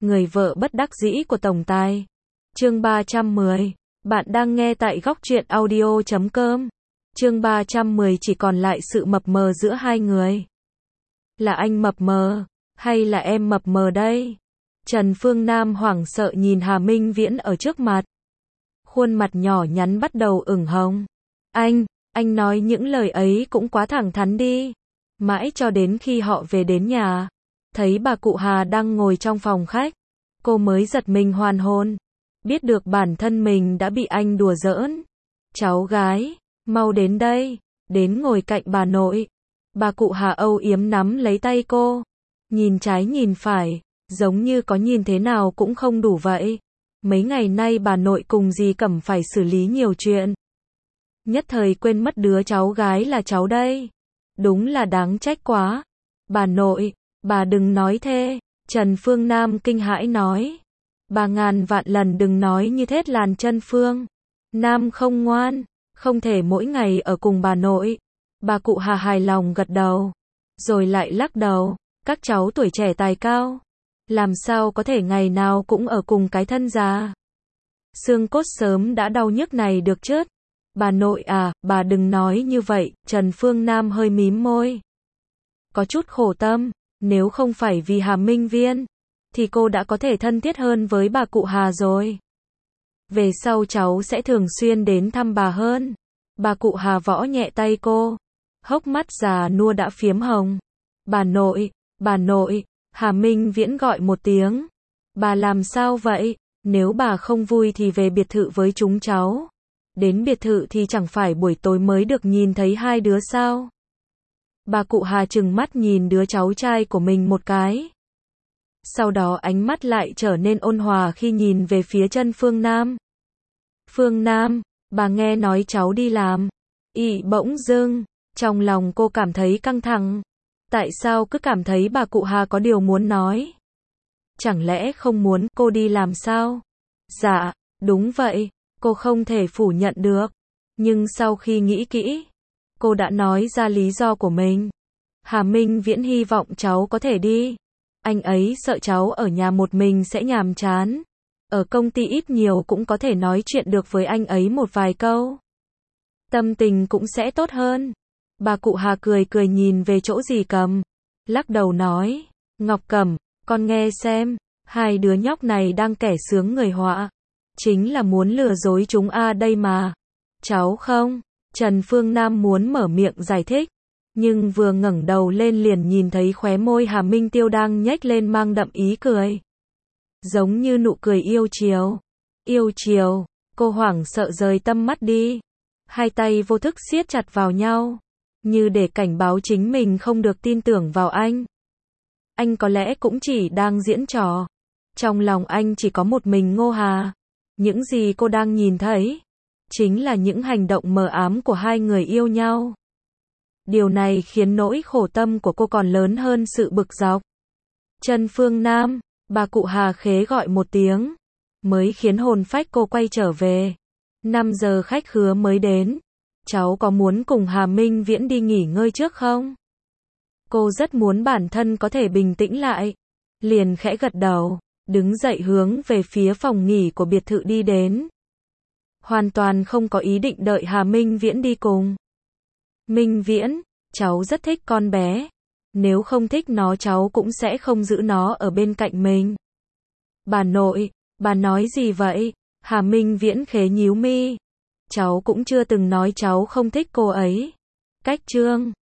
người vợ bất đắc dĩ của tổng tài. Chương 310. Bạn đang nghe tại góc truyện audio.com. Chương 310 chỉ còn lại sự mập mờ giữa hai người. Là anh mập mờ, hay là em mập mờ đây? Trần Phương Nam hoảng sợ nhìn Hà Minh Viễn ở trước mặt. Khuôn mặt nhỏ nhắn bắt đầu ửng hồng. Anh nói những lời ấy cũng quá thẳng thắn đi. Mãi cho đến khi họ về đến nhà, thấy bà cụ Hà đang ngồi trong phòng khách, cô mới giật mình hoàn hồn, biết được bản thân mình đã bị anh đùa giỡn. Cháu gái, mau đến đây, đến ngồi cạnh bà nội. Bà cụ Hà âu yếm nắm lấy tay cô, nhìn trái nhìn phải, giống như có nhìn thế nào cũng không đủ vậy. Mấy ngày nay bà nội cùng dì Cẩm phải xử lý nhiều chuyện, nhất thời quên mất đứa cháu gái là cháu đây. Đúng là đáng trách quá. Bà nội, bà đừng nói thế. Trần Phương Nam kinh hãi nói. Bà ngàn vạn lần đừng nói như thế làn Trần Phương Nam không ngoan, không thể mỗi ngày ở cùng bà nội. Bà cụ Hà hài lòng gật đầu, rồi lại lắc đầu. Các cháu tuổi trẻ tài cao, làm sao có thể ngày nào cũng ở cùng cái thân già. Xương cốt sớm đã đau nhức này được chứ. Bà nội à, bà đừng nói như vậy. Trần Phương Nam hơi mím môi, có chút khổ tâm. Nếu không phải vì Hà Minh Viễn, thì cô đã có thể thân thiết hơn với bà cụ Hà rồi. Về sau cháu sẽ thường xuyên đến thăm bà hơn. Bà cụ Hà võ nhẹ tay cô, hốc mắt già nua đã phiếm hồng. Bà nội, Hà Minh Viễn gọi một tiếng. Bà làm sao vậy? Nếu bà không vui thì về biệt thự với chúng cháu. Đến biệt thự thì chẳng phải buổi tối mới được nhìn thấy hai đứa sao? Bà cụ Hà trừng mắt nhìn đứa cháu trai của mình một cái. Sau đó ánh mắt lại trở nên ôn hòa khi nhìn về phía Trần Phương Nam. Phương Nam, bà nghe nói cháu đi làm. Bỗng dưng, trong lòng cô cảm thấy căng thẳng. Tại sao cứ cảm thấy bà cụ Hà có điều muốn nói? Chẳng lẽ không muốn cô đi làm sao? Dạ, đúng vậy. Cô không thể phủ nhận được. Nhưng sau khi nghĩ kỹ, cô đã nói ra lý do của mình. Hà Minh Viễn hy vọng cháu có thể đi. Anh ấy sợ cháu ở nhà một mình sẽ nhàm chán. Ở công ty ít nhiều cũng có thể nói chuyện được với anh ấy một vài câu. Tâm tình cũng sẽ tốt hơn. Bà cụ Hà cười cười nhìn về chỗ dì Cẩm, lắc đầu nói. Ngọc Cẩm, con nghe xem, hai đứa nhóc này đang kẻ sướng người họa. Chính là muốn lừa dối chúng đây mà. Cháu không? Trần Phương Nam muốn mở miệng giải thích, nhưng vừa ngẩng đầu lên liền nhìn thấy khóe môi Hà Minh Tiêu đang nhếch lên mang đậm ý cười. Giống như nụ cười yêu chiều. Yêu chiều, cô hoảng sợ rời tâm mắt đi. Hai tay vô thức siết chặt vào nhau, như để cảnh báo chính mình không được tin tưởng vào anh. Anh có lẽ cũng chỉ đang diễn trò. Trong lòng anh chỉ có một mình Ngô Hà. Những gì cô đang nhìn thấy chính là những hành động mờ ám của hai người yêu nhau. Điều này khiến nỗi khổ tâm của cô còn lớn hơn sự bực dọc. Trần Phương Nam, bà cụ Hà khế gọi một tiếng, mới khiến hồn phách cô quay trở về. 5 giờ khách khứa mới đến. Cháu có muốn cùng Hà Minh Viễn đi nghỉ ngơi trước không? Cô rất muốn bản thân có thể bình tĩnh lại. Liền khẽ gật đầu, đứng dậy hướng về phía phòng nghỉ của biệt thự đi đến. Hoàn toàn không có ý định đợi Hà Minh Viễn đi cùng. Minh Viễn, cháu rất thích con bé. Nếu không thích nó cháu cũng sẽ không giữ nó ở bên cạnh mình. Bà nội, bà nói gì vậy? Hà Minh Viễn khế nhíu mi. Cháu cũng chưa từng nói cháu không thích cô ấy. Cách chương